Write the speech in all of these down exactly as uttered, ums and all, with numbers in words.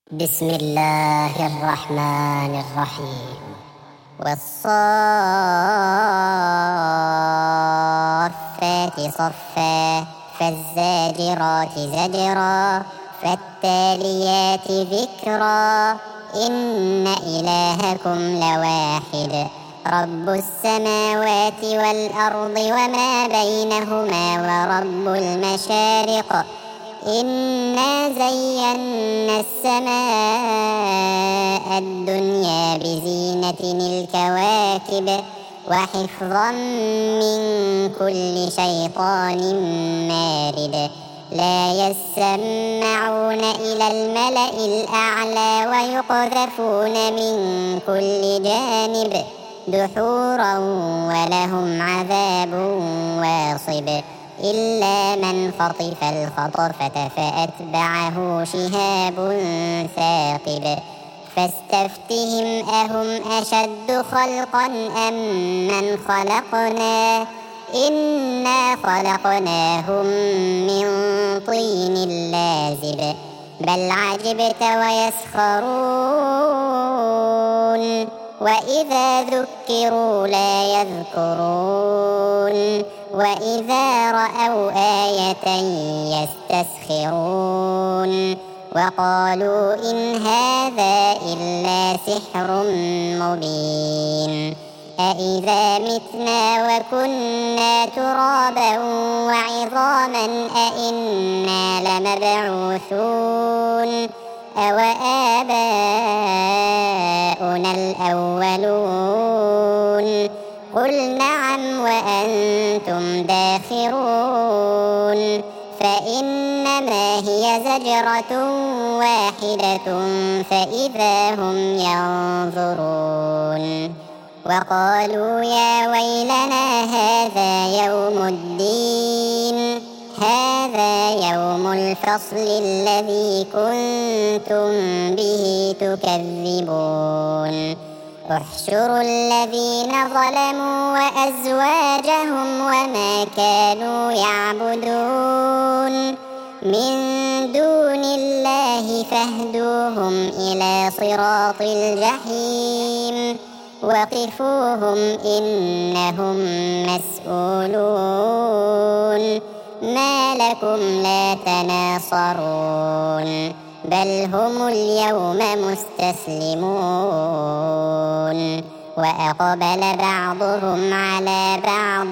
بسم الله الرحمن الرحيم. والصافات صفا فالزاجرات زجرا فالتاليات ذكرا إن إلهكم لواحد رب السماوات والأرض وما بينهما ورب المشارق إنا زينا السماء الدنيا بزينة الكواكب وحفظا من كل شيطان مارد لا يسمعون إلى الملأ الأعلى ويقذفون من كل جانب دحورا ولهم عذاب واصب إلا من خطف الخطفة فأتبعه شهاب ثاقب فاستفتهم أهم أشد خلقا أم من خلقنا إنا خلقناهم من طين لازب بل عجبت ويسخرون وإذا ذكروا لا يذكرون وإذا رأوا آية يستسخرون وقالوا إن هذا إلا سحر مبين أإذا متنا وكنا ترابا وعظاما أإنا لمبعوثون أوآباؤنا الأولون قل نعم وأنتم داخرون فإنما هي زجرة واحدة فإذا هم ينظرون وقالوا يا ويلنا هذا يوم الدين هذا يوم الفصل الذي كنتم به تكذبون احشروا الذين ظلموا وأزواجهم وما كانوا يعبدون من دون الله فاهدوهم إلى صراط الجحيم وقفوهم إنهم مسؤولون ما لكم لا تناصرون بل هم اليوم مستسلمون وأقبل بعضهم على بعض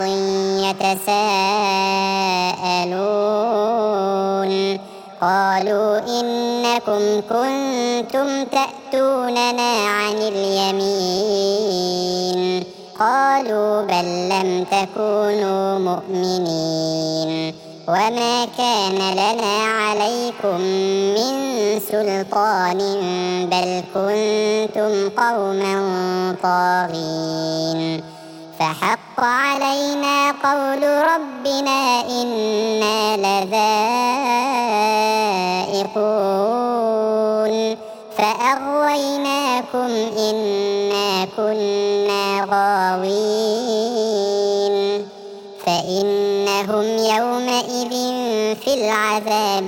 يتساءلون قالوا إنكم كنتم تأتوننا عن اليمين قالوا بل لم تكونوا مؤمنين وما كان لنا عليكم من سلطان بل كنتم قوما طاغين فحق علينا قول ربنا إنا لذائقون فأغويناكم إنا كنا غاوين فإنهم يومئذ في العذاب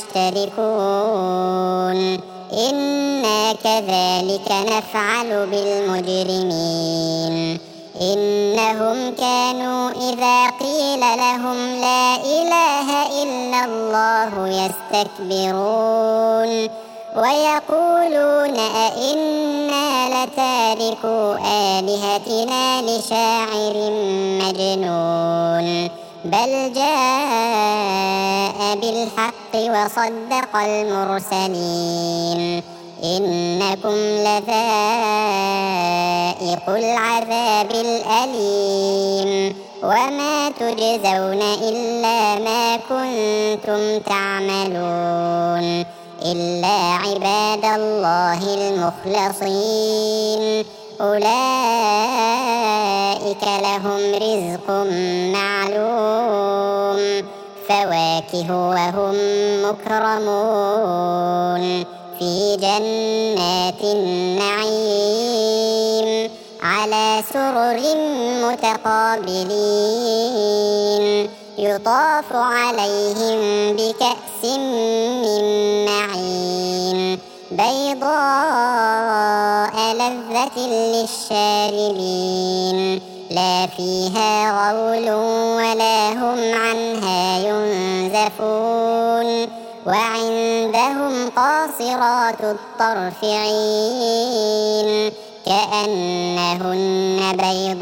مشتركون إنا كذلك نفعل بالمجرمين إنهم كانوا إذا قيل لهم لا إله إلا الله يستكبرون ويقولون أئنا لتاركو آلهتنا لشاعر مجنون بل جاء بالحق وصدق المرسلين إنكم لذائق العذاب الأليم وما تجزون إلا ما كنتم تعملون إلا عباد الله المخلصين أولئك لهم رزق معلوم فواكه وهم مكرمون في جنات النعيم على سرر متقابلين يطاف عليهم بكأس من معين بيضاء لذة للشاربين لا فيها غول ولا هم عنها ينزفون وعندهم قاصرات الطرف عين كأنهن بيض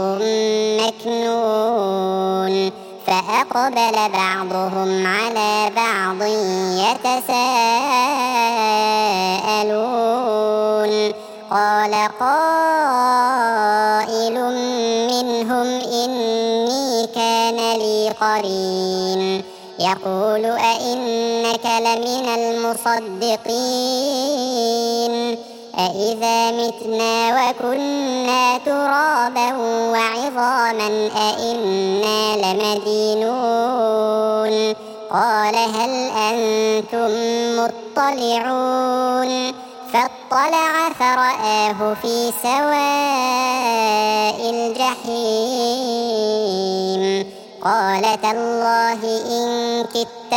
مكنون فأقبل بعضهم على بعض يتساءلون قال قائل منهم إني كان لي قرين يقول أئنك لمن المصدقين أإذا متنا وكنا ترابا وعظاما أئنا لمدينون قال هل أنتم مطلعون فاطلع فرآه في سواء الجحيم قال تالله إن كدت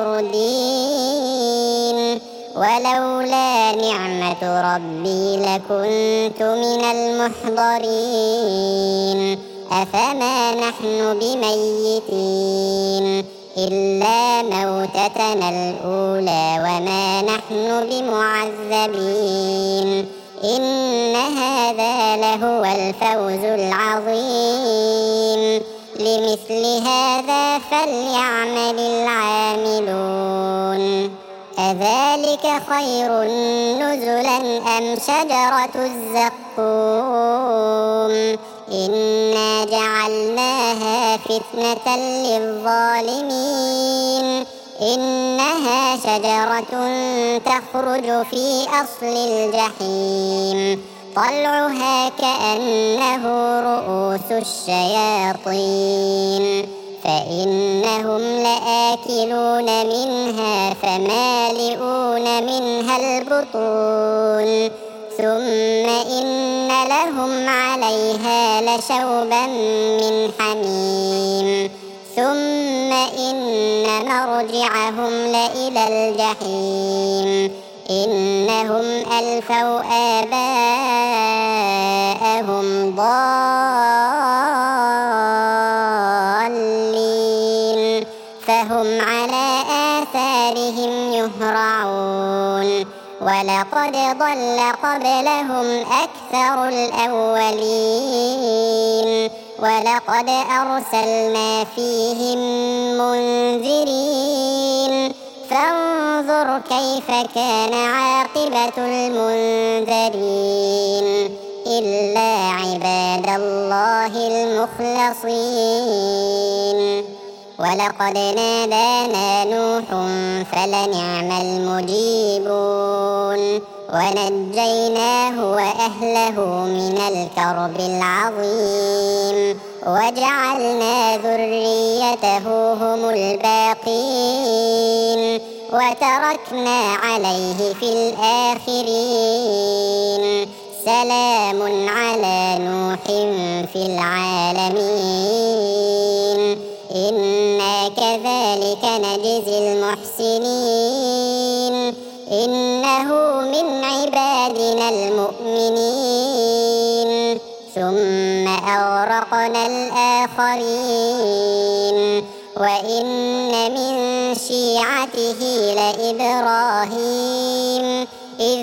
لتردين ولولا نعمة ربي لكنت من المحضرين أفما نحن بميتين إلا موتتنا الأولى وما نحن بمعذبين إن هذا لهو الفوز العظيم لمثل هذا فليعمل العاملون أذلك خير نزلا أم شجرة الزقوم إنا جعلناها فتنة للظالمين إنها شجرة تخرج في أصل الجحيم طلعها كأنه رؤوس الشياطين فإنهم لآكلون منها فمالئون منها البطون ثم إن لهم عليها لشوبا من حميم ثم إن مرجعهم لإلى الجحيم إنهم ألفوا آباءهم ضالين فهم على آثارهم يهرعون ولقد ضل قبلهم أكثر الأولين ولقد أرسلنا فيهم منذرين فانظر كيف كان عاقبة المنذرين إلا عباد الله المخلصين ولقد نادانا نوح فلنعم المجيبون ونجيناه وأهله من الكرب العظيم وجعلنا ذريته هم الباقين وتركنا عليه في الآخرين سلام على نوح في العالمين إنا كذلك نجزي المحسنين إنه من عبادنا المؤمنين ثم أغرقنا الآخرين وإن من شيعته لإبراهيم إذ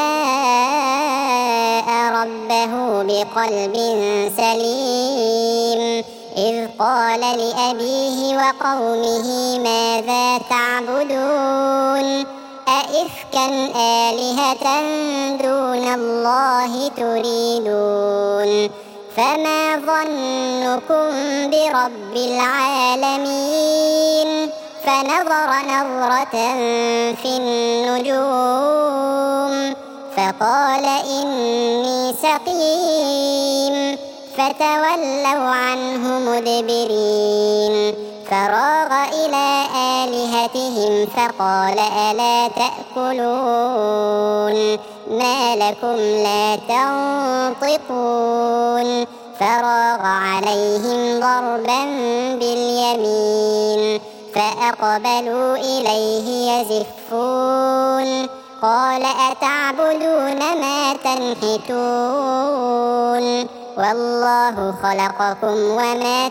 جاء ربه بقلب سليم إذ قال لأبيه وقومه ماذا تعبدون أئفكا آلهة دون الله تريدون فما ظنكم برب العالمين فنظر نظرة في النجوم فقال إني سقيم فتولوا عنه مدبرين فراغ إلى آلهتهم فقال ألا تأكلون ما لكم لا تنطقون فراغ عليهم ضربا باليمين فأقبلوا إليه يزفون قال أتعبدون ما تنحتون والله خلقكم وما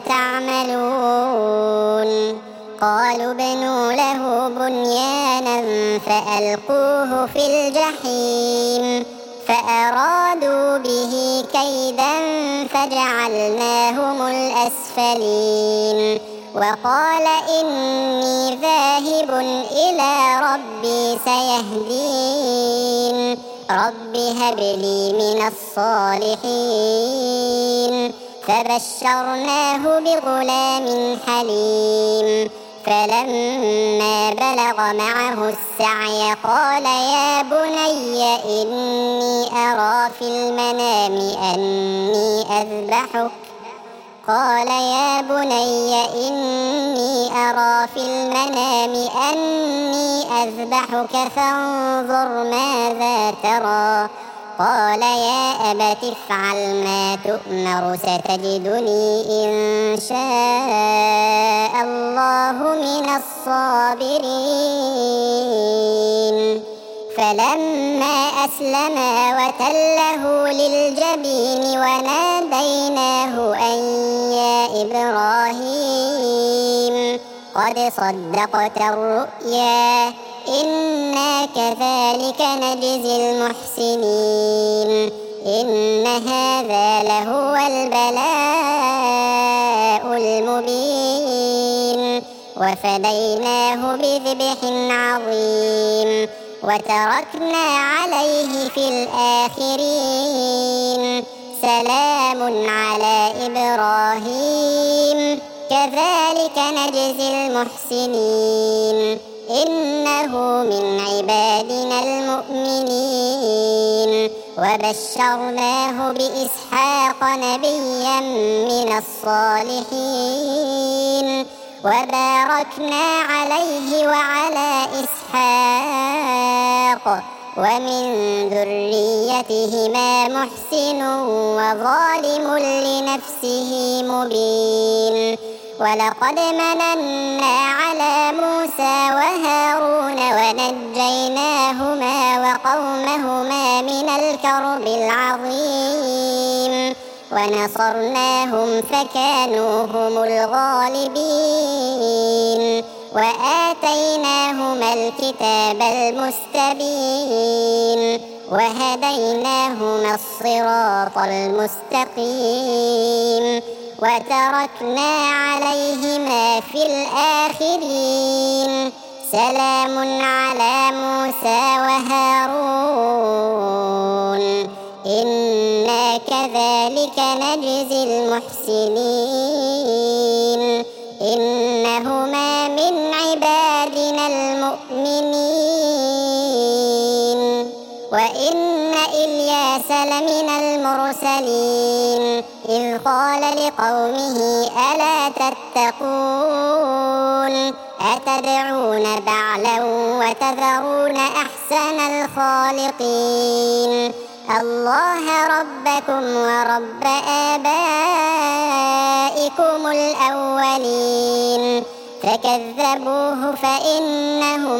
تعملون قالوا ابنوا له بنيانا فألقوه في الجحيم فأرادوا به كيدا فجعلناهم الأسفلين وقال إني ذاهب إلى ربي سيهدين رب هب لي من الصالحين فبشرناه بغلام حليم فلما بلغ معه السعي قال يا بني إني أرى في المنام أني أذبحك قال يا بني إني أرى في المنام أني أذبحك فانظر ماذا ترى قال يا أبت افعل ما تؤمر ستجدني إن شاء الله من الصابرين فلما أسلما وتله للجبين وناديناه أن يا إبراهيم قد صدقت الرؤيا إنا كذلك نجزي المحسنين إن هذا لهو البلاء المبين وفديناه بذبح عظيم وتركنا عليه في الآخرين سلام على إبراهيم كذلك نجزي المحسنين إنه من عبادنا المؤمنين وبشرناه بإسحاق نبيا من الصالحين وباركنا عليه وعلى إسحاق ومن ذريتهما محسن وظالم لنفسه مبين ولقد مننا على موسى وهارون ونجيناهما وقومهما من الكرب العظيم ونصرناهم فكانوا هم الغالبين وآتيناهما الكتاب المستبين وهديناهما الصراط المستقيم وتركنا عليهما في الآخرين سلام على موسى وهارون إنا كذلك نجزي المحسنين إنهما من عبادنا المؤمنين وإن إلياس لمن المرسلين إذ قال لقومه ألا تتقون أتدعون بعلا وتذرون أحسن الخالقين الله ربكم ورب آبائكم الأولين فكذبوه فإنهم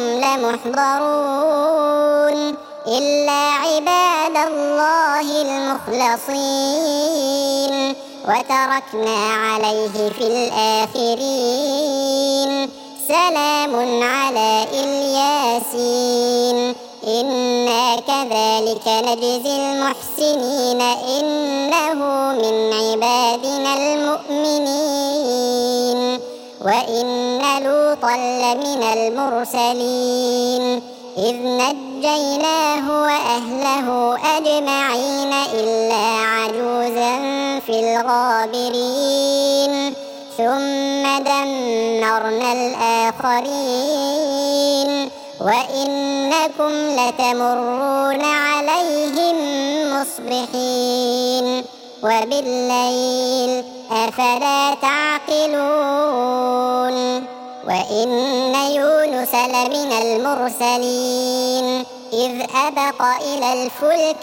لمحضرون إلا عباد الله المخلصين وتركنا عليه في الآخرين سلام على الياسين إنا كذلك نجزي المحسنين إنه من عبادنا المؤمنين وإن لوطا لمن المرسلين إذ نجيناه وأهله أجمعين إلا عجوزا في الغابرين ثم دمرنا الآخرين وإنكم لتمرون عليهم مصبحين وبالليل أفلا تعقلون وإن يونس لمن المرسلين إذ أبق إلى الفلك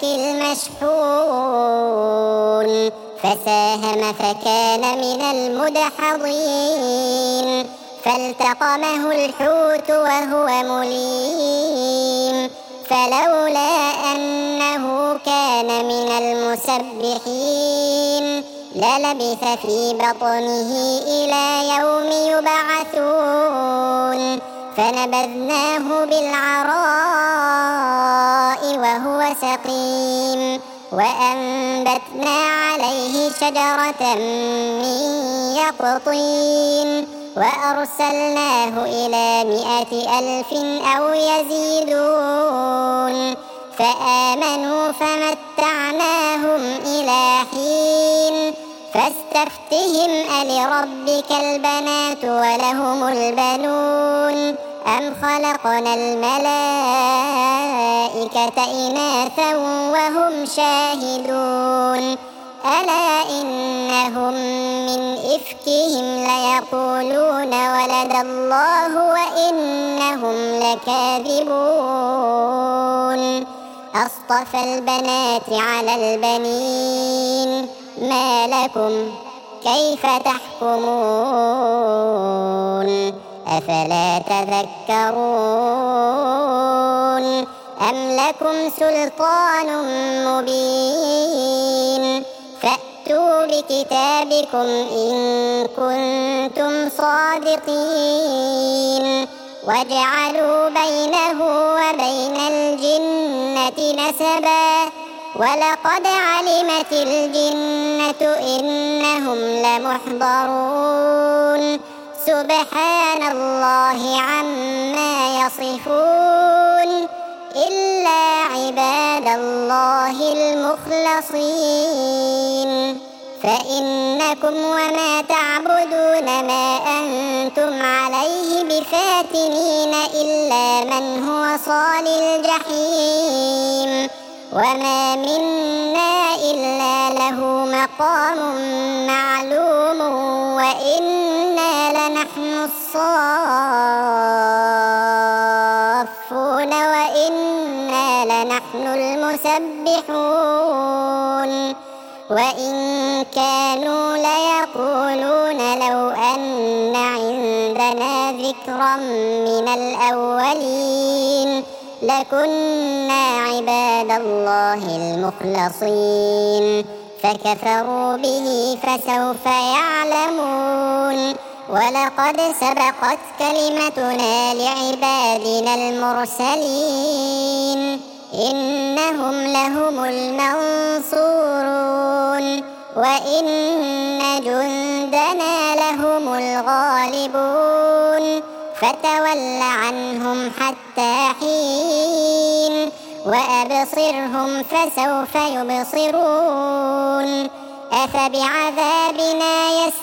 المشحون فساهم فكان من المدحضين فالتقمه الحوت وهو مليم فلولا أنه كان من المسبحين للبث في بطنه إلى يوم يبعثون فنبذناه بالعراء وهو سقيم وأنبتنا عليه شجرة من يقطين وأرسلناه إلى مائة ألف أو يزيدون فآمنوا فمتعناهم إلى حين فاستفتهم ألربك البنات ولهم البنون أم خلقنا الملائكة إناثا وهم شاهدون ألا إنهم من إفكهم ليقولون ولد الله وإنهم لكاذبون أصطفى البنات على البنين ما لكم كيف تحكمون أفلا تذكرون أم لكم سلطان مبين فأتوا بكتابكم إن كنتم صادقين وجعلوا بينه وبين الجنة نسبا ولقد علمت الجنة إنهم لمحضرون سبحان الله عما يصفون إلا عباد الله المخلصين فإنكم وما تعبدون ما أنتم عليه بفاتنين إلا من هو صال الجحيم وما منا إلا له مقام معلوم وإنا لنحن الصافون وإنا لنحن المسبحون وإن كانوا ليقولون لو أن عندنا ذكرا من الأولين لكنا عباد الله المخلصين فكفروا به فسوف يعلمون ولقد سبقت كلمتنا لعبادنا المرسلين إنهم لهم المنصورون وإن جندنا لهم الغالبون فتول عنهم حتى حين وأبصرهم فسوف يبصرون أفبعذابنا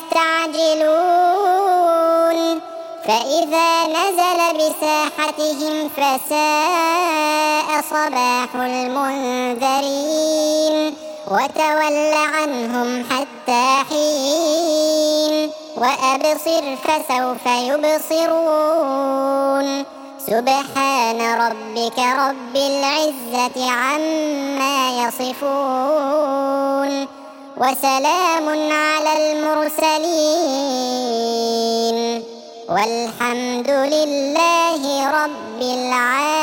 يستعجلون فإذا نزل بساحتهم فساء صباح المنذرين وتول عنهم حتى حين وأبصر فسوف يبصرون سبحان ربك رب العزة عما يصفون وسلام على المرسلين والحمد لله رب العالمين.